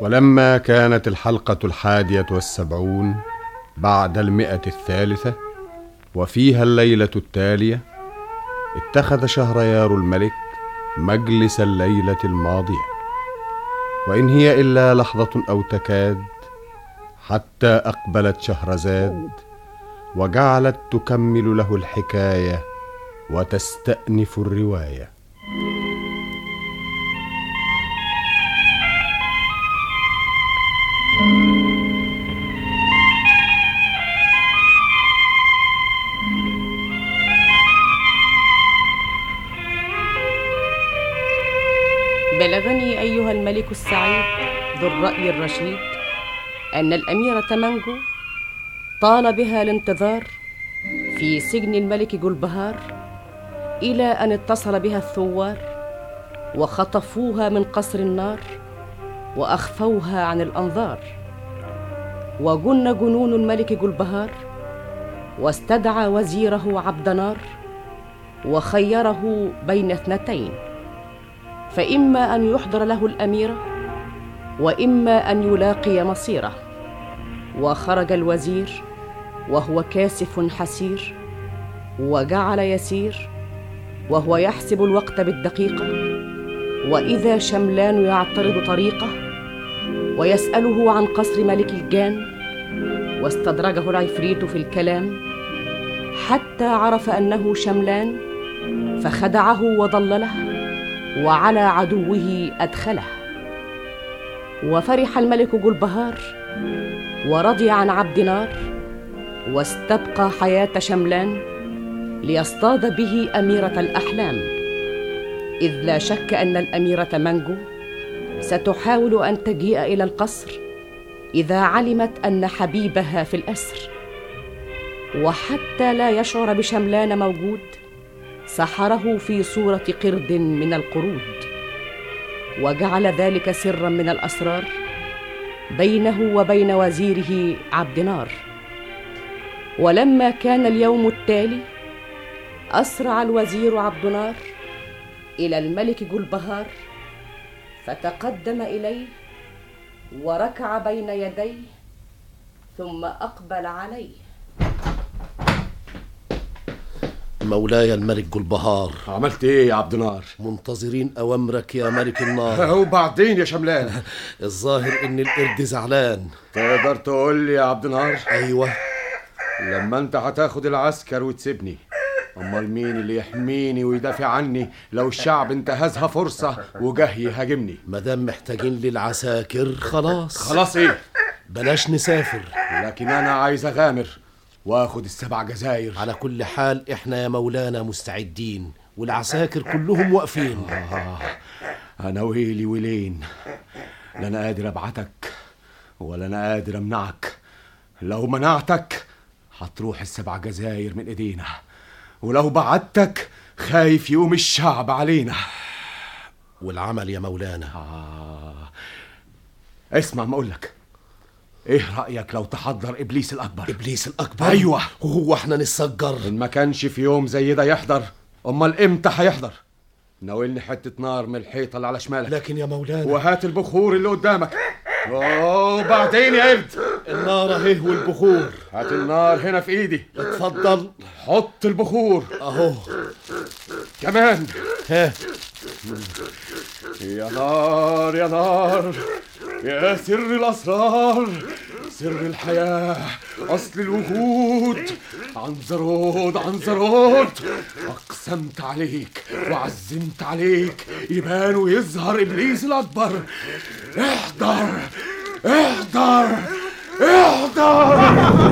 ولما كانت الحلقة 71 بعد 100 وفيها الليلة التالية، اتخذ شهريار الملك مجلس الليلة الماضية، وإن هي إلا لحظة أو تكاد حتى أقبلت شهرزاد وجعلت تكمل له الحكاية وتستأنف الرواية. بلغني أيها الملك السعيد ذو الرأي الرشيد أن الأميرة منجو طال بها الانتظار في سجن الملك جلبهار إلى أن اتصل بها الثوار وخطفوها من قصر النار وأخفوها عن الأنظار. وجن جنون الملك جلبهار واستدعى وزيره عبدنار وخيره بين اثنتين، فإما أن يحضر له الأميرة وإما أن يلاقي مصيره. وخرج الوزير وهو كاسف حسير، وجعل يسير وهو يحسب الوقت بالدقيقة، وإذا شملان يعترض طريقه ويسأله عن قصر ملك الجان، واستدرجه العفريت في الكلام حتى عرف أنه شملان، فخدعه وضلله وعلى عدوه أدخله. وفرح الملك جلبهار ورضي عن عبدنار، واستبقى حياة شملان ليصطاد به أميرة الأحلام، إذ لا شك أن الأميرة منجو ستحاول أن تجيء إلى القصر إذا علمت أن حبيبها في الأسر. وحتى لا يشعر بشملان موجود، سحره في صورة قرد من القرود، وجعل ذلك سرا من الأسرار بينه وبين وزيره عبدنار. ولما كان اليوم التالي، أسرع الوزير عبدنار إلى الملك جلبهار، فتقدم إليه وركع بين يديه، ثم أقبل عليه. مولاي الملك جلبهار. عملت ايه يا عبدنار؟ منتظرين اوامرك يا ملك النار. وبعدين يا شملان؟ الظاهر ان القرد زعلان. تقدر تقول لي يا عبدنار؟ ايوه. لما انت هتاخد العسكر وتسيبني، امال مين اللي يحميني ويدافع عني لو الشعب انتهزها فرصة وجه يهاجمني؟ مادام محتاجين للعساكر خلاص ايه؟ بلاش نسافر. لكن انا عايز اغامر واخد ال7 جزاير. على كل حال احنا يا مولانا مستعدين، والعساكر كلهم واقفين. انا ويلي ويلين، لا انا قادر ابعتك ولا انا قادر امنعك. لو منعتك هتروح ال7 جزاير من ايدينا، ولو بعتك خايف يقوم الشعب علينا. والعمل يا مولانا؟ اسمع ما اقولك، ايه رأيك لو تحضر ابليس الاكبر؟ ابليس الاكبر؟ ايوه. هو احنا نتسجر؟ ان ما كانش في يوم زي ده يحضر، امال امتى هيحضر؟ ناولني حتة نار من الحيطة اللي على شمالك. لكن يا مولانا. وهات البخور اللي قدامك. وبعدين يا قرد، النار اهي والبخور. هات النار هنا في ايدي. اتفضل. حط البخور اهو. كمان. ها. يا نار يا نار، يا سر الأسرار، سر الحياة، أصل الوجود، عنزرود عنزرود، أقسمت عليك وعزمت عليك يبان ويظهر إبليس الأكبر. احضر احضر احضر.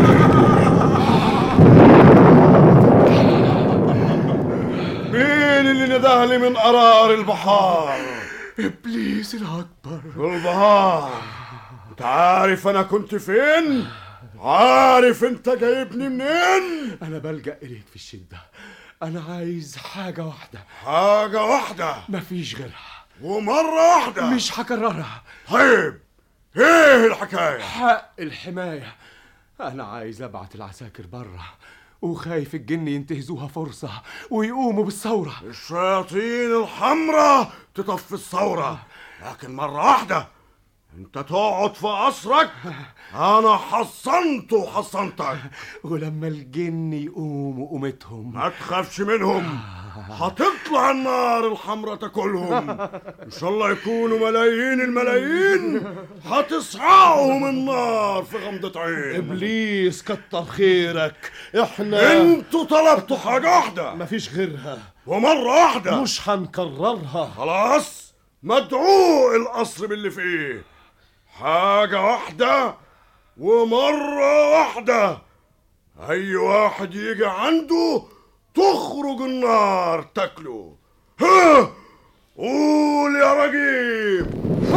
مين اللي ندهلي من قرار البحار؟ إبليس الأكبر. جلبهار، انت عارف انا كنت فين؟ عارف انت جايبني منين؟ أنا بلجأ إليك في الشدة. أنا عايز حاجة واحدة. حاجة واحدة؟ مفيش غيرها، ومرة واحدة؟ مش هكررها. طيب ايه الحكاية؟ حق الحماية. أنا عايز أبعت العساكر برا، وخايف الجن ينتهزوها فرصة ويقوموا بالثورة. الشياطين الحمراء تطفي الثورة، لكن مرة واحدة انت تقعد في قصرك، انا حصنتك. ولما الجن يقوموا قومتهم ما تخافش منهم، هتطلع النار الحمراء تاكلهم. ان شاء الله يكونوا ملايين الملايين، هتصعقهم النار في غمضة عين. ابليس كتر خيرك، احنا انتوا طلبتوا حاجة واحدة مفيش غيرها، ومرة واحدة، مش هنكررها. خلاص مدعو القصر باللي فيه. حاجة واحدة ومرة واحدة، أي واحد يجي عنده تخرج النار تاكله. ها، قول يا رجيم.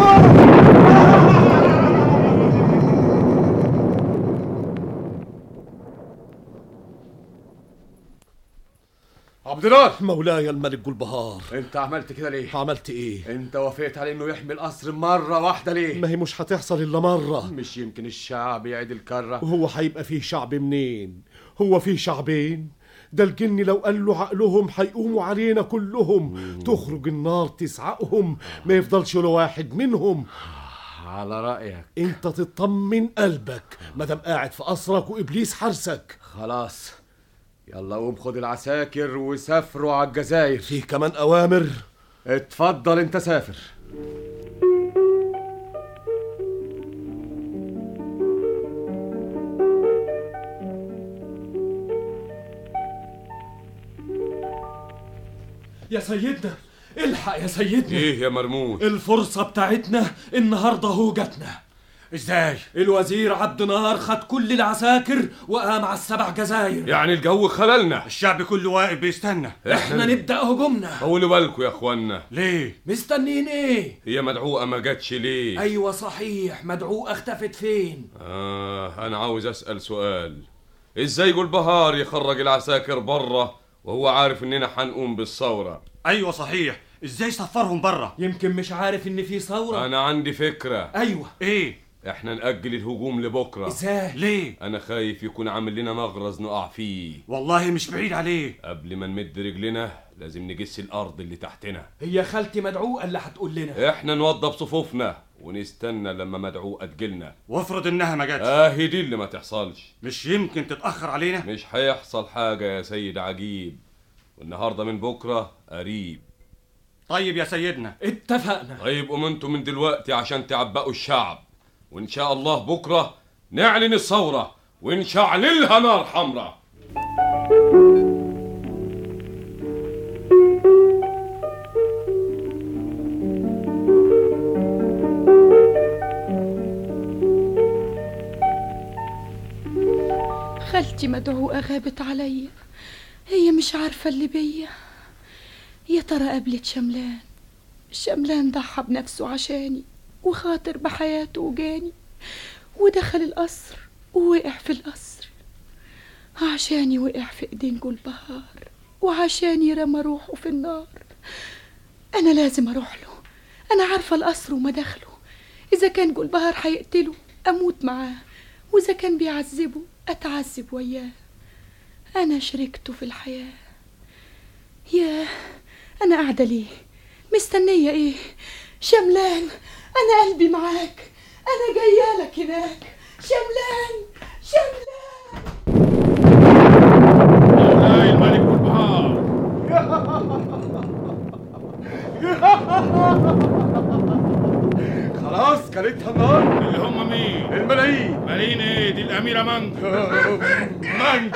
عبد النار، مولاي الملك جلبهار، انت عملت كده ليه؟ عملت ايه؟ انت وافقت على انه يحمي القصر مرة واحدة ليه؟ ما هي مش هتحصل الا مرة. مش يمكن الشعب يعيد الكرة؟ وهو هيبقى فيه شعب منين؟ هو فيه شعبين؟ ده الجن لو قال له عقلهم هيقوموا علينا كلهم، تخرج النار تسعقهم، ما يفضلش ولا واحد منهم. على رأيك. انت تطمن قلبك مادام قاعد في قصرك وابليس حارسك. خلاص، يلا قوم خد العساكر وسافروا على الجزائر. فيه كمان اوامر؟ اتفضل انت سافر. يا سيدنا الحق يا سيدنا. ايه يا مرموش؟ الفرصة بتاعتنا النهاردة هو جاتنا. ازاي؟ الوزير عبد نار خد كل العساكر وقام على ال7 جزاير. يعني الجو خللنا، الشعب كله واقف بيستنى. احنا نبدأ هجومنا. طولوا بالكم يا اخوانا. ليه؟ مستنيين ايه؟ هي مدعوقة ما جاتش ليه؟ ايوه صحيح، مدعوقة اختفت فين؟ انا عاوز اسأل سؤال. ازاي جلبهار يخرج العساكر بره وهو عارف اننا هنقوم بالثورة؟ ايوه صحيح، ازاي سفرهم بره؟ يمكن مش عارف ان في ثورة. انا عندي فكرة. ايوه. ايه؟ احنا نأجل الهجوم لبكرة. ازاي؟ ليه؟ انا خايف يكون عامل لنا مغرز نقع فيه. والله مش بعيد عليه. قبل ما نمد رجلنا لازم نجس الارض اللي تحتنا. هي خالتي مدعوقة اللي هتقول لنا. احنا نوضب صفوفنا ونستنى لما مدعوقة تجيلنا. وافرض انها ما جاتش؟ اهي دي اللي ما تحصلش. مش يمكن تتأخر علينا؟ مش هيحصل حاجة يا سيد عجيب، والنهاردة من بكرة قريب. طيب يا سيدنا، اتفقنا. طيب قوموا انتوا من دلوقتي عشان تعبقوا الشعب، وان شاء الله بكرة نعلن الثورة ونشعللها نار حمراء. خالتي مدعوقة غابت عليا، هي مش عارفة اللي بيا. يا ترى قابلت شملان ضحى بنفسه عشاني وخاطر بحياته وجاني، ودخل القصر ووقع في القصر عشاني، وقع في ايدين جلبهار وعشاني رمى روحه في النار. انا لازم اروح له، انا عارفة القصر ومداخله. اذا كان جلبهار هيقتله اموت معاه، واذا كان بيعذبه اتعذب وياه. انا شركته في الحياة. ياه، انا قاعدة ليه؟ مستنية ايه؟ شملان، انا قلبي معاك، انا جايه لك هناك. شملان، شملان. مولاي الملك جلبهار. خلاص كلتها النار. اللي هم مين؟ الملايين. ملايين ايه؟ دي الأميرة مانجو. مانجو.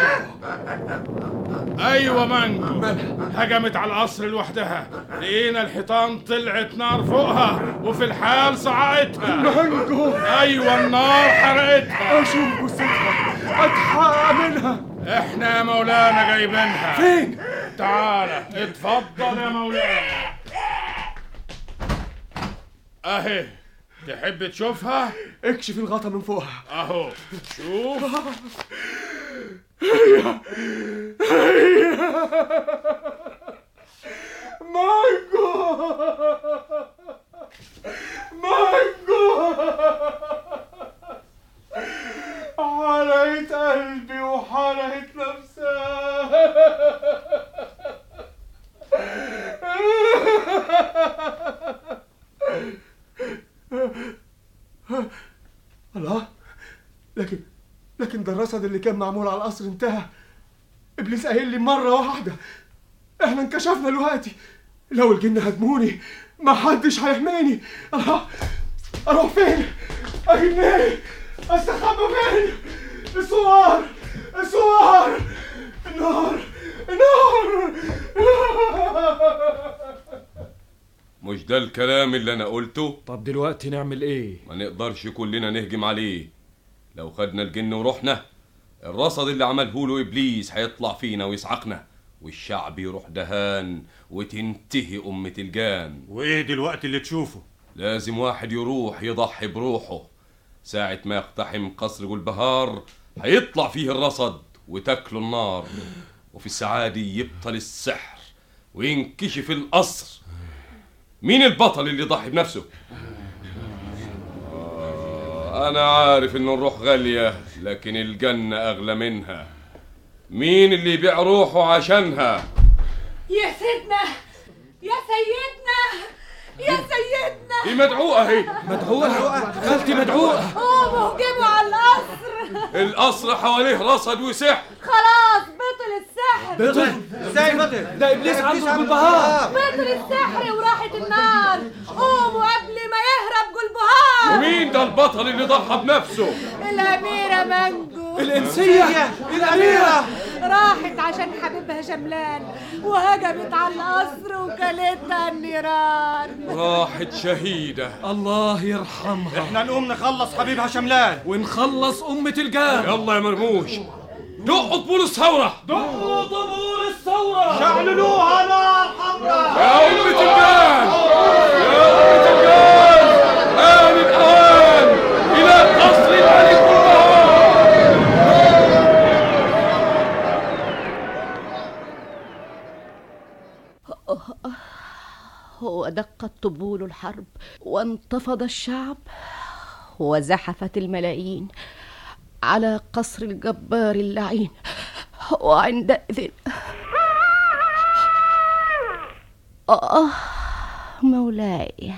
ايوه مانجو هجمت على القصر لوحدها، لقينا الحيطان طلعت نار فوقها وفي الحال صعقتها. مانجو. ايوه النار حرقتها. اشوف جثتها اتحقق منها. احنا يا مولانا جايبينها. فين؟ تعالى اتفضل يا مولانا. اهي، تحب تشوفها؟ اكشف الغطا من فوقها. اهو شوف. مانجو. مانجو. حرقت قلبي وحرقت نفسها. الله، لكن ده الرصد اللي كان معمول على القصر انتهى. ابليس قايل لي مرة واحدة احنا انكشفنا دلوقتي، لو الجن هاجموني ما حدش هيحميني. الله، اروح فين؟ اجي منين؟ استخبى فين؟ السوار، النار. مش ده الكلام اللي انا قلته؟ طب دلوقتي نعمل ايه؟ ما نقدرش كلنا نهجم عليه. لو خدنا الجن ورحنا، الرصد اللي عمله له ابليس هيطلع فينا ويسعقنا، والشعب يروح دهان وتنتهي أمة الجان. وايه دلوقتي اللي تشوفه؟ لازم واحد يروح يضحي بروحه. ساعة ما يقتحم قصر جلبهار هيطلع فيه الرصد وتاكله النار، وفي السعادة يبطل السحر وينكشف القصر. مين البطل اللي يضحي بنفسه؟ أنا عارف إن الروح غالية، لكن الجنة أغلى منها. مين اللي يبيع روحه عشانها؟ يا سيدنا، يا سيدنا، يا سيدنا. دي مدعوقة اهي. مدعوقة؟ خالتي مدعوقة. قوموا جيبوا على القصر. القصر حواليه رصد وسحر. خلاص بطل السحر. بطل؟ ازاي بطل؟ ده ابليس عنده جلبهار. بطل السحر وراحت النار. قوموا قبل ما يهرب جلبهار. ومين ده البطل اللي ضحى بنفسه؟ الأميرة منجو. الإنسية الأميرة راحت عشان حبيبها شملان وهجمت على القصر وكلتها النيران. راحت شهيدة. الله يرحمها. احنا نقوم نخلص حبيبها شملان ونخلص أمة الجان. يلا يا مرموش، دقوا طبول الثورة. دقوا طبول الثورة. شعللوها نار حمراء. يا أمة الجان، يا أمة الجان، آن الأوان إلى قصر الملك جلبهار. ودقت طبول الحرب وانتفض الشعب وزحفت الملايين على قصر الجبار اللعين. وعندئذ مولاي.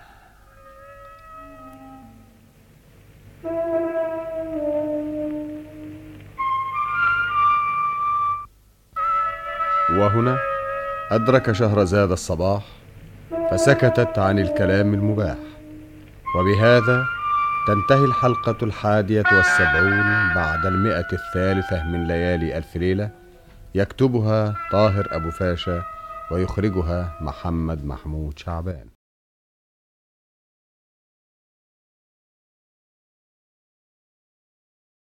وهنا أدرك شهرزاد الصباح فسكتت عن الكلام المباح. وبهذا تنتهي الحلقة 71 بعد 103 من ليالي ألف ليلة. يكتبها طاهر أبو فاشا ويخرجها محمد محمود شعبان.